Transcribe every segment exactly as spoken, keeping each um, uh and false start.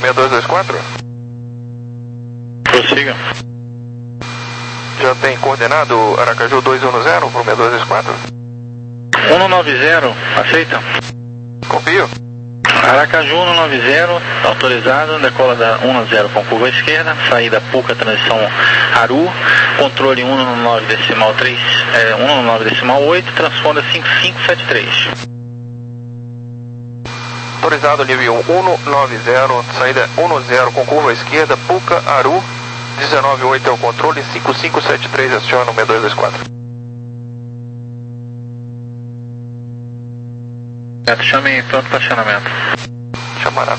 seis dois dois quatro? Prossiga. Já tem coordenado Aracaju dois um zero para o seis dois dois quatro? um nove zero, aceita? Confio. Aracaju um nove zero, autorizado, decola da um zero com curva esquerda, saída Puca, transição Aru, controle um nove decimal três, é, um nove decimal oito, transponda cinco cinco sete três. Autorizado nível um nove zero, saída um zero com curva esquerda, Puca, Aru, dezenove oito é o controle, cinco cinco sete três aciona o seis dois dois quatro. Chame pronto para acionamento. Chamará.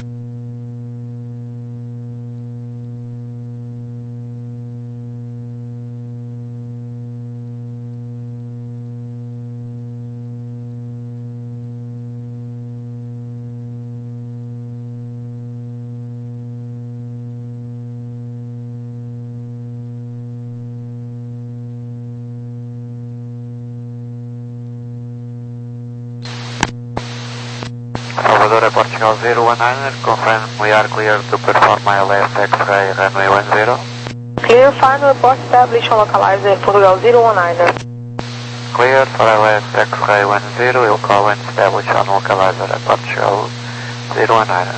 Salvador Air Portugal zero one nine, confirm we are clear to perform I L S X-ray runway one zero. Clear, final report established on localizer Portugal zero one nine. Clear for I L S X-ray one zero, we'll call and establish on localizer at Portugal zero one nine.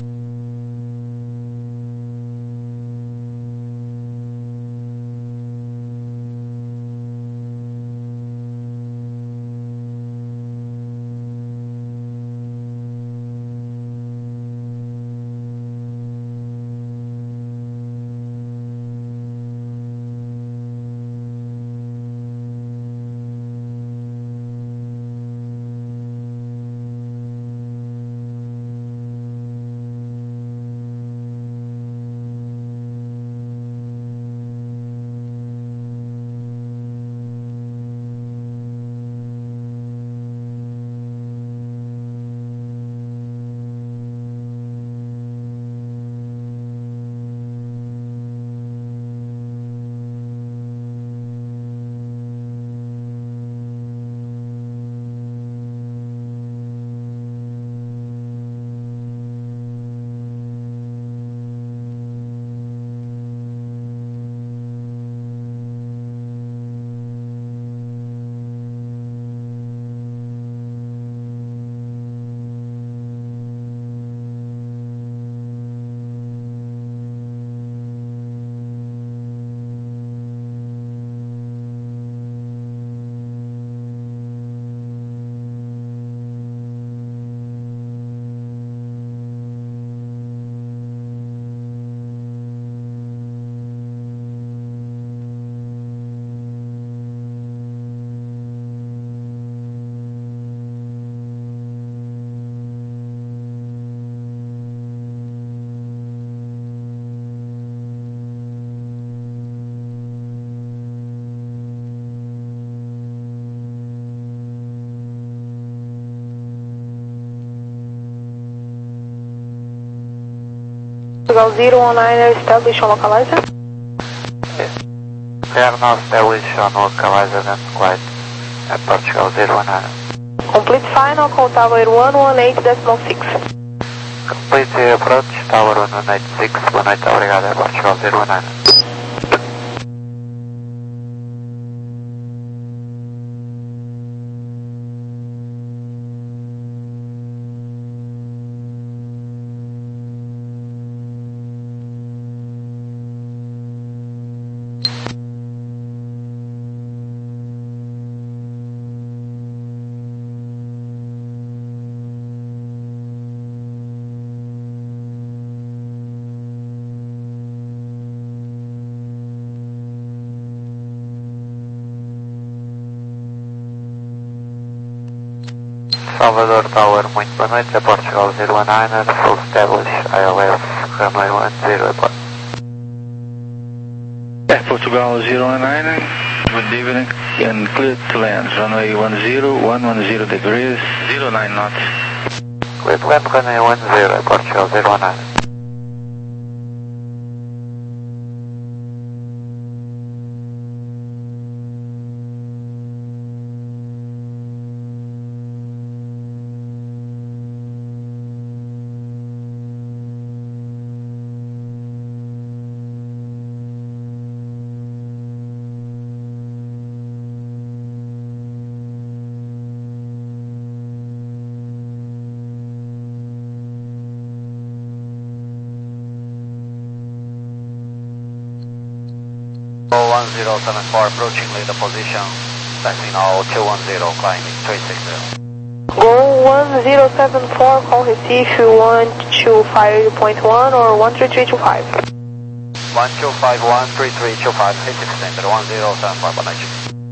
Portugal zero one nine established on localizer. Yes. We are now established on localizer and flight at Portugal zero one nine. Complete final, call tower one one eight decimal six. Complete the approach, tower one one eight six, boa noite, obrigado, é Portugal zero one nine. Salvador Tower, muito boa noite, é Portugal zero one nine, full establish I L S runway one zero, airport. É, Portugal zero one nine, good evening, and clear to land, runway one zero, one one zero degrees, zero nine knots. Clear to land, runway one zero, é Portugal zero one nine. one zero seven four approaching leader position. Taxi now two one zero, climbing three six zero. Go one zero seven four, call receive one two five point one or one three three two five. one two five one three three two five, hit extended one zero seven four, Bonachi.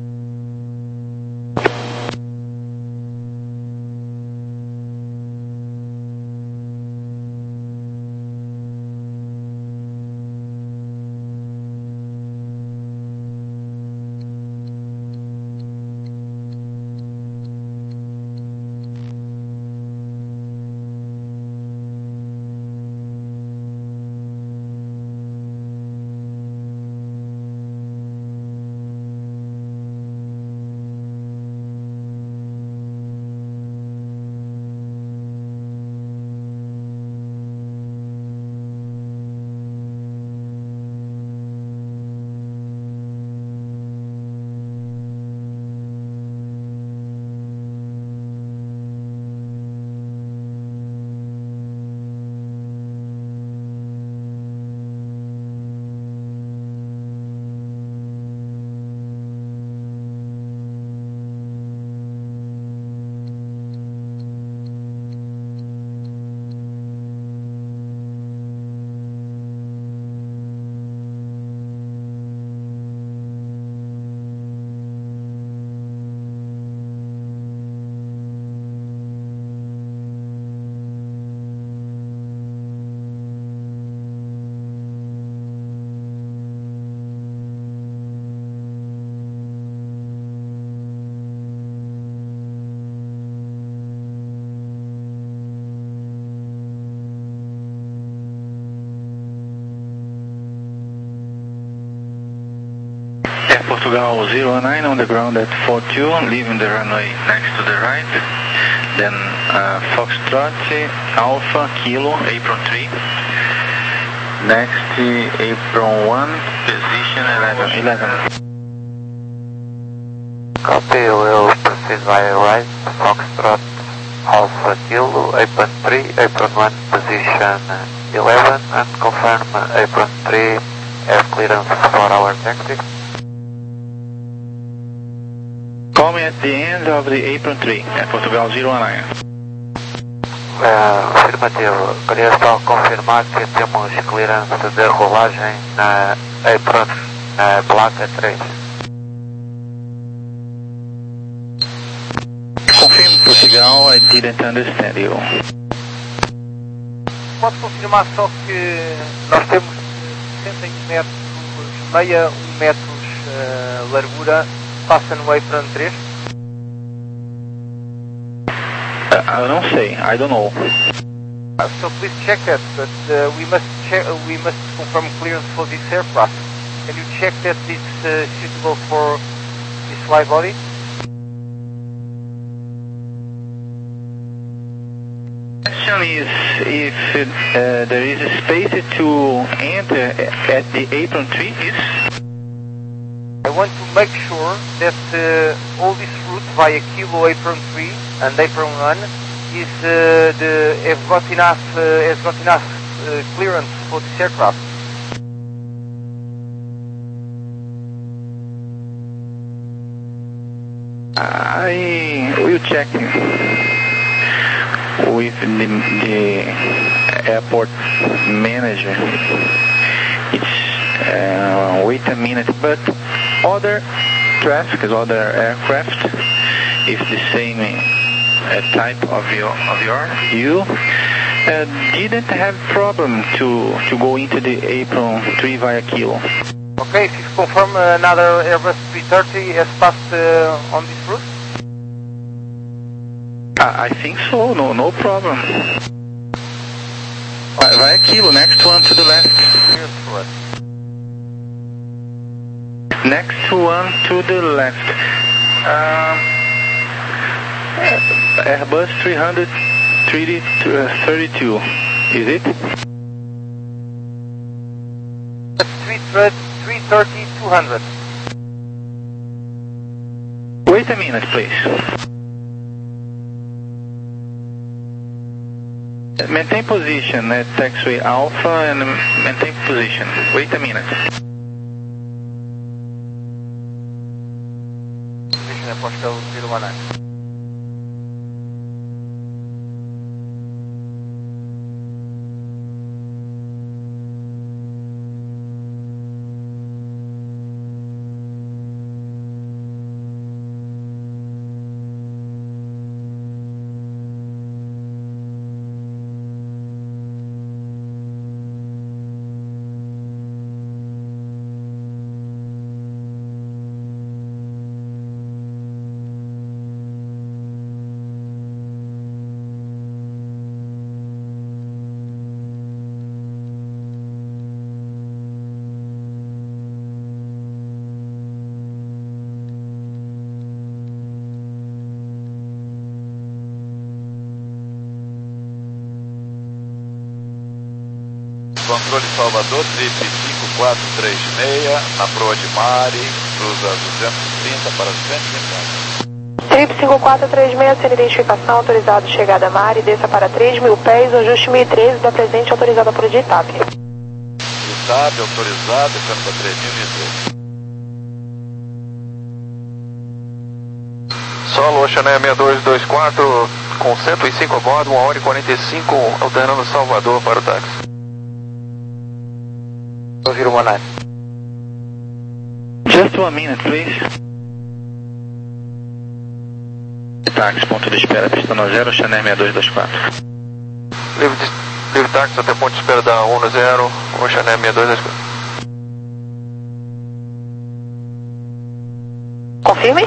Air Portugal zero nine on the ground at four two, leaving the runway next to the right. Then uh, Foxtrot Alpha Kilo, apron three. Next apron one, position eleven. eleven. Copy, we'll proceed via right, Foxtrot Alpha Kilo, apron three, apron one, position eleven, and confirm apron three, air clearance for our taxi. Call me at the end of the apron three, Air Portugal zero nine. Uh, afirmativo. Queria só confirmar que temos clearance de rolagem na apron, na placa três. Confirm Portugal, I didn't understand you. Pode confirmar só que nós temos sessenta e um metros, meia um metros uh, largura, passa no apron três? Uh, I don't say, I don't know. Uh, so please check that, but uh, we must check, uh, we must confirm clearance for this aircraft. Can you check that it's uh, suitable for this fly body? Question is if uh, there is a space to enter at the apron three is? I want to make sure that uh, all this route via Kilo apron three and apron one is uh, the have got enough uh, has got enough uh, clearance for this aircraft. I will check with the, the airport manager. It's uh, wait a minute, but other traffic, other aircraft, is the same uh, type of your of your you uh, didn't have problem to to go into the apron three via Kilo. Okay, if you confirm uh, another Airbus three thirty has passed uh, on this route? I, I think so. No, no problem. Uh, via Kilo, next one to the left. Yes, correct. Next one to the left. Um, Airbus three thirty-two, is it? three thirty, two hundred. Wait a minute, please. Maintain position at taxiway Alpha and maintain position. Wait a minute. Portugal zero one nine. Controle Salvador, trip cinco quatro três seis, na proa de Mari, cruza duzentos e trinta para duzentos e cinquenta. Trip cinco quatro três seis, sem identificação, autorizado chegada a Mari, desça para três mil pés, ajuste mil e treze, da presente autorizada por Itap. Itap, autorizado, descendo para três mil e treze. Solo Oceaneia seis dois dois quatro, com cento e cinco a bordo, uma hora e quarenta e cinco, alternando Salvador para o táxi. zero one nine. Just one minute, please. Táxi, ponto de espera, pista no zero, Oceaneia seis dois dois quatro. Livre, livre táxi até ponto de espera da um zero, Oceaneia seis dois dois quatro. Confirme.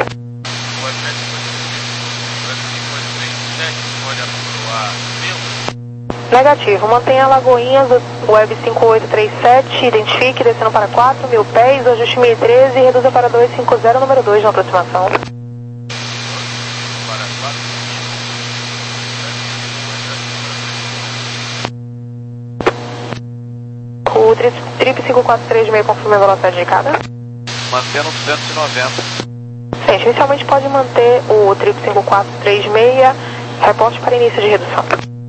Negativo, mantenha Lagoinhas, Web cinco oito três sete, identifique, descendo para quatro mil pés, ajuste mil e treze e reduza para duzentos e cinquenta, número dois na aproximação. O Trip, trip cinco quatro três seis confirma a velocidade indicada? Mantendo duzentos e noventa. Sim, inicialmente pode manter o Trip cinco quatro três seis, reporte para início de redução.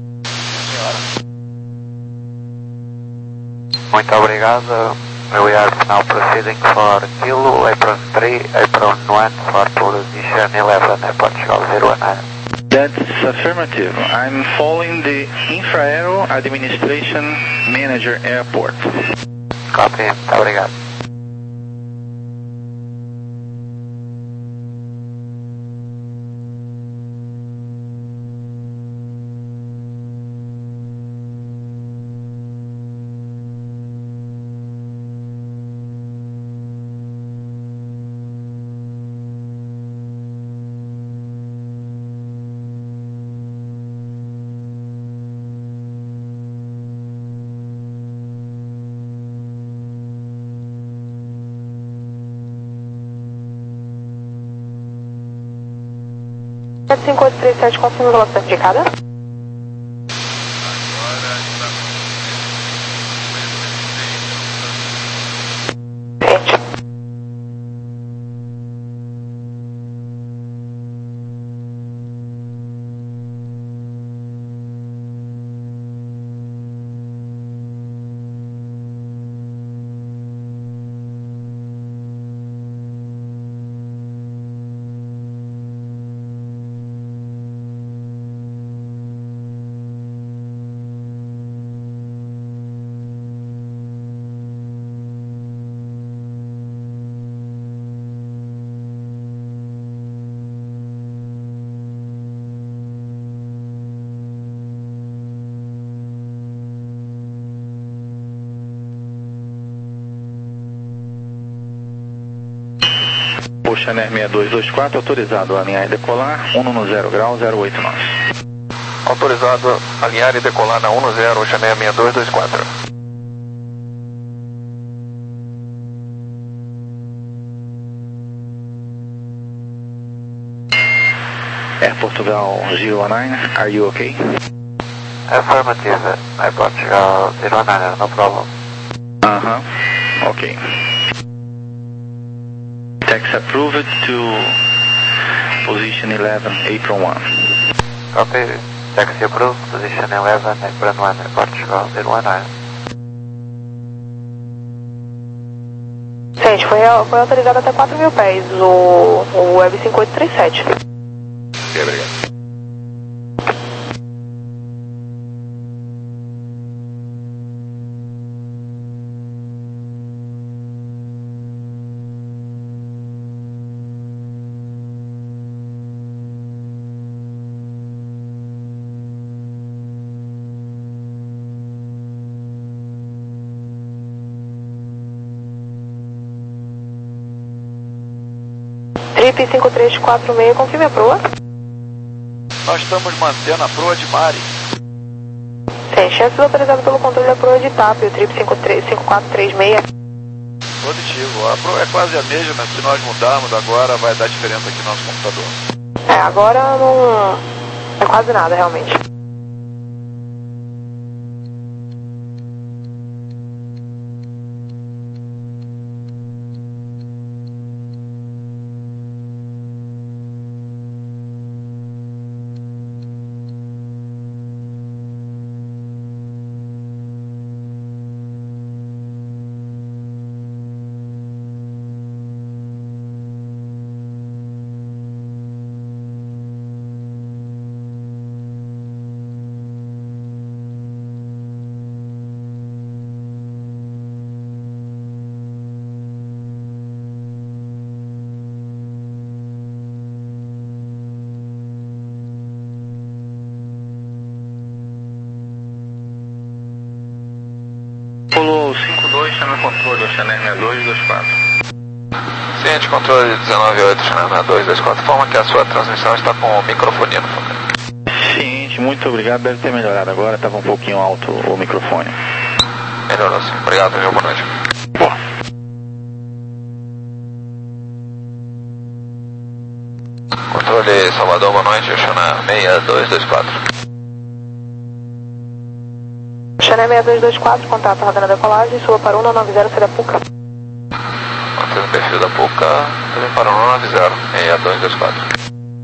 Muito obrigado. We are now proceeding for Kilo, apron three, apron one for position eleven, Portugal zero one nine. That's affirmative. I'm following the Infraero Administration Manager Airport. Copy, muito obrigado. cinco oito três sete, confirma a velocidade indicada? Oceaneia seis dois dois quatro, autorizado a alinhar e decolar, um no zero grau, zero oito nove. Autorizado a alinhar e decolar na um zero, Oceaneia seis dois dois quatro. Air Portugal zero one nine, are you okay? Affirmative, Air Portugal zero one nine, no problem. Uh-huh, okay. Taxi approved to position eleven, apron one. Copy, taxi approved, position eleven, apron one, Air Portugal zero one nine. Gente, foi, foi autorizado até quatro mil pés o, o Web cinco oito três sete. Ok, obrigado. Trip cinco três quatro seis, confirme a proa. Nós estamos mantendo a proa de Mari. Sim, chances autorizado pelo controle da proa de T A P, o Trip cinco quatro três seis. Positivo. A proa é quase a mesma, mas se nós mudarmos agora vai dar diferença aqui no nosso computador. É, agora não é quase nada, realmente. Polo cinco dois, chama controle, Channel sessenta e dois dois quatro. Ciente, controle dezenove oito, Channel sessenta e dois dois quatro. Informa que a sua transmissão está com microfonia no fundo. Ciente, muito obrigado, deve ter melhorado agora, estava um pouquinho alto o microfone. Melhorou sim, obrigado, viu? Boa noite. Boa. Controle Salvador, boa noite, Channel sessenta e dois dois quatro. Channel sessenta e dois dois quatro, contato rodando a decolagem, suba para um nove zero, C da Puca. Mantendo o perfil da Puca, ele para um nove zero, sessenta e dois dois quatro.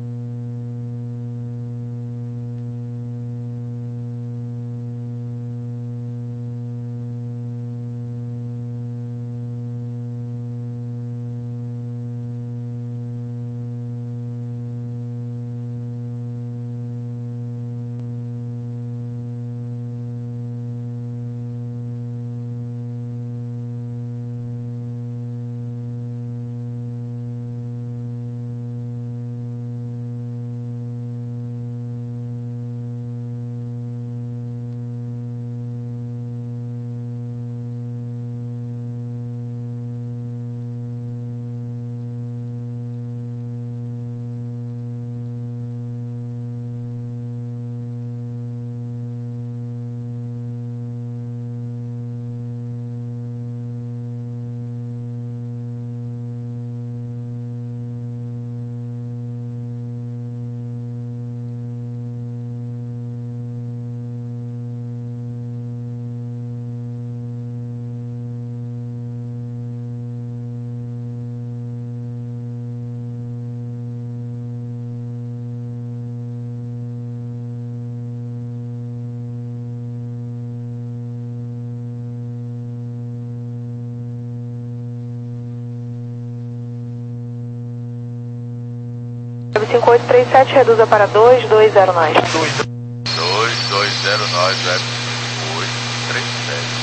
cinco oito três sete, reduza para dois dois zero nove. dois dois zero nove, Web cinco oito três sete.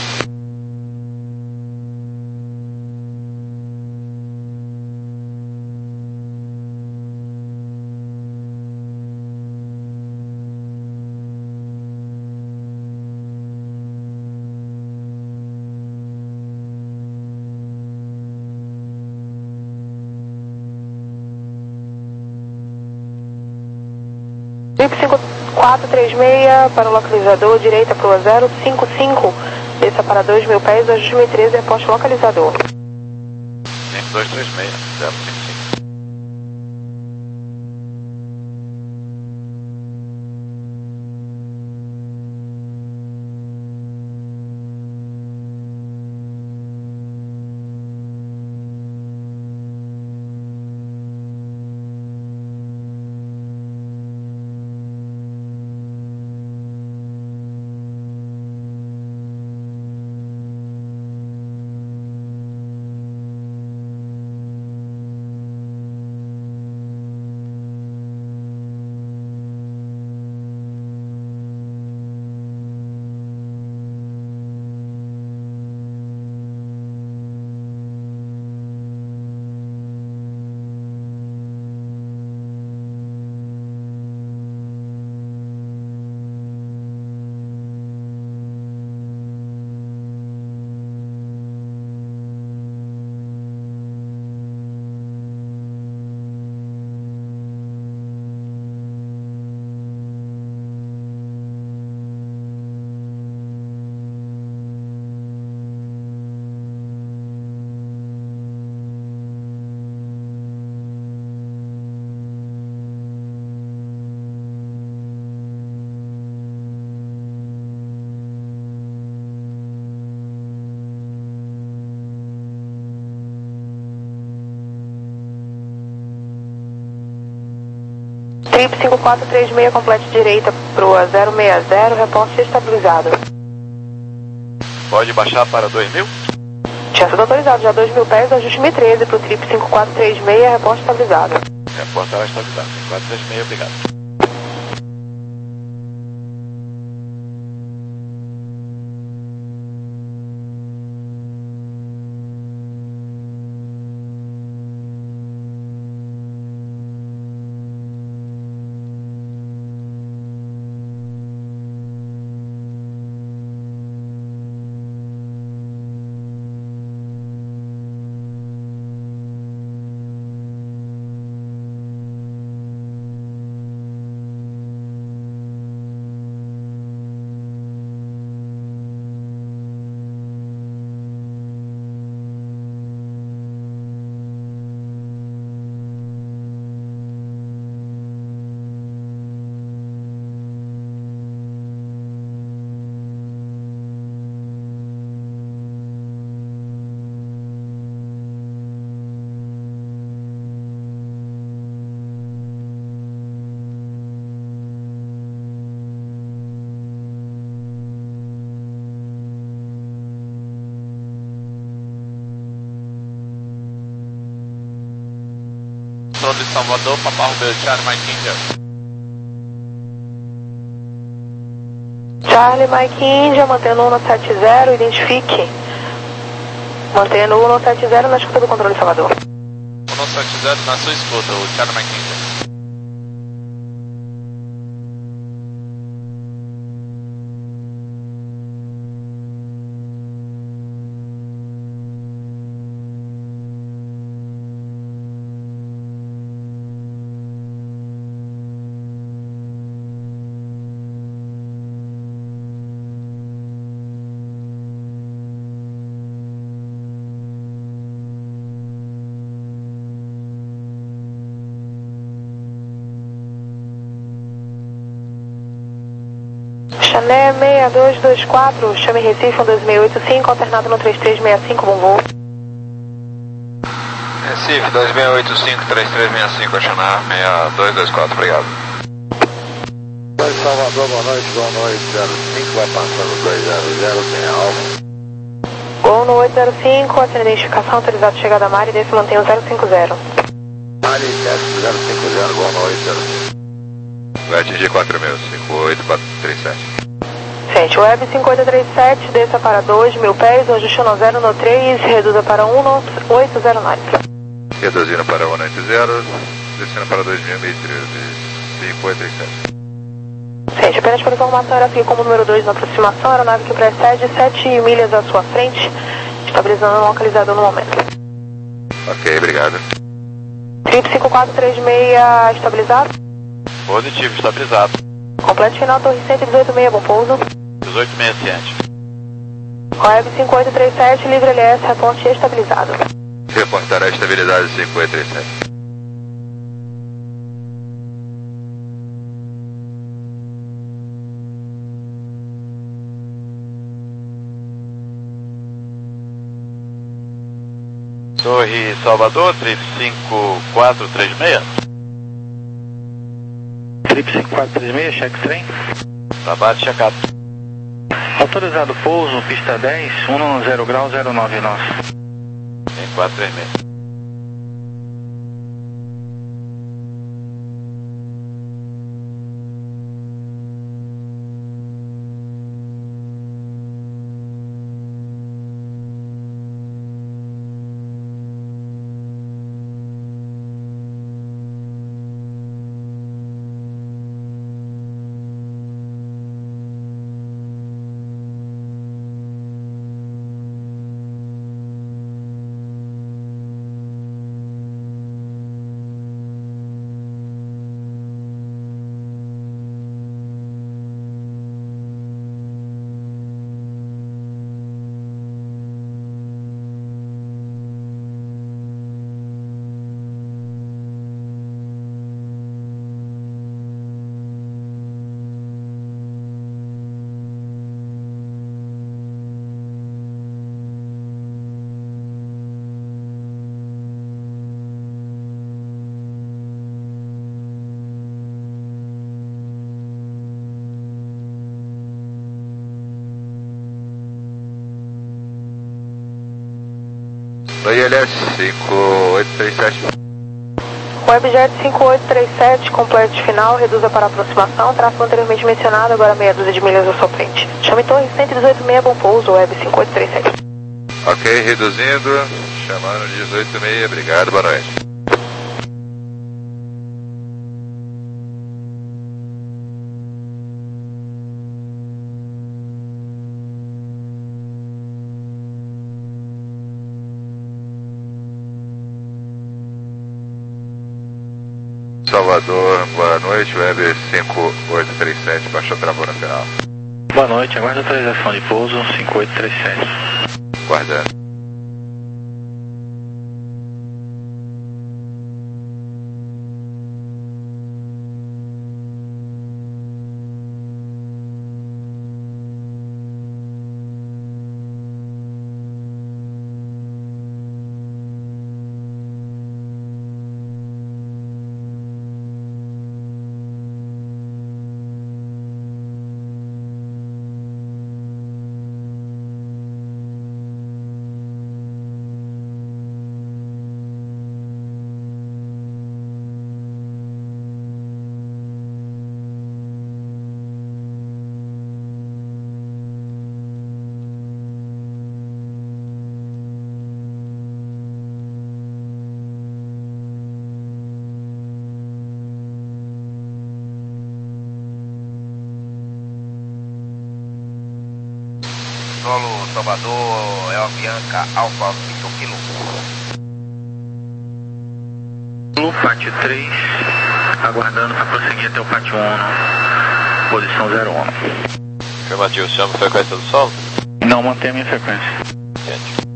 Trip cinco quatro três seis para o localizador, direita para o zero cinco cinco, desça para dois mil pés, ajuste mil e treze, aposte localizador. cinco dois três seis, zero cinco cinco. Trip cinco quatro três seis, complete direita proa zero seis zero, reporte estabilizado. Pode baixar para dois mil? Tinha sido autorizado já dois mil pés, ajuste mil e treze para o Trip cinco quatro três seis, reporte estabilizado. Reporte era estabilizado, cinco quatro três seis, obrigado. De Salvador, Papa Romeo, Charlie Mike India. Charlie Mike India, mantendo um sete zero, identifique. Mantendo um sete zero na escuta do controle Salvador. um sete zero na sua escuta, o Charlie Mike India. Chané seis dois dois quatro, chame Recife um dois seis oito cinco, alternado no três três seis cinco, bom voo. Recife dois seis oito cinco, três três seis cinco, Xaná seis dois dois quatro, obrigado. Salvador, boa noite, boa noite, zero cinco, vai passando dois zero zero, tem alvo. Gol no oito zero cinco, atende identificação, autorizado chegada a Mari, desce mantém o zero cinco zero. Mari, desce zero cinco zero, gol no oito zero cinco. Vai atingir quatro mil, cinco oito quatro três sete. Gente, Web cinco oito três sete, desça para dois mil pés, ajuste no zero no três, reduza para um no oito zero nove. Reduzindo para um oito zero, descendo para dois mil e treze, cinco oito três sete. Gente, apenas por informação, era aqui como número dois na aproximação, aeronave que precede sete milhas à sua frente, estabilizando o localizador no momento. Ok, obrigado. Trip cinco quatro três seis, estabilizado? Positivo, estabilizado. Completo final, torre cento e dezoito seis, bom pouso. dezoito seis ciente. Web cinco oito três sete, livre L S, reporte estabilizado. Reportará a estabilidade cinco oito três sete. Torre Salvador, trip cinco quatro três seis. Trip cinco quatro três seis, cheque trem. Trabalho checado. Autorizado pouso, pista dez, um zero grau zero nove nós. cinco quatro três seis. No I L S cinco oito três sete. Webjet cinco oito três sete, complete final, reduza para aproximação, tráfego anteriormente mencionado, agora meia dúzia de milhas à sua frente. Chame Torre cento e dezoito seis, bom pouso, Web cinco oito três sete. Ok, reduzindo, chamando dezoito seis, obrigado, boa noite. Salvador, boa noite, Web cinco oito três sete, baixou travou no final. Boa noite, aguarda a atualização de pouso cinco oito três sete. Guardando. Solo Salvador, é a Bianca Alfa Victor Kilo. Pátio três, aguardando para prosseguir até o Pátio um, posição zero um. Afirmativo, chama a frequência do solo? Não, mantém a minha frequência. Gente.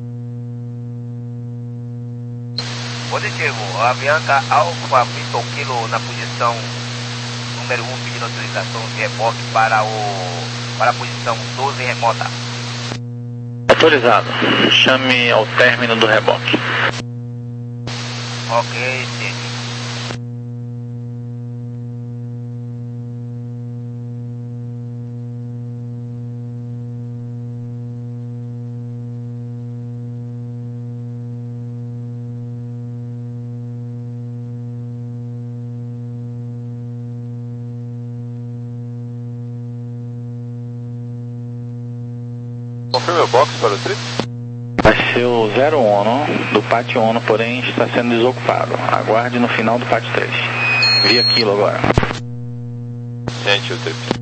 Positivo, a Bianca Alfa Victor Kilo na posição número um, pedindo autorização de reboque para, o, para a posição doze remota. Autorizado, chame ao término do reboque. Ok, sim. Confirma o box para o trip? Vai ser o zero um do Pátio um, porém está sendo desocupado. Aguarde no final do Pátio três. Via Kilo agora. Gente, o trip.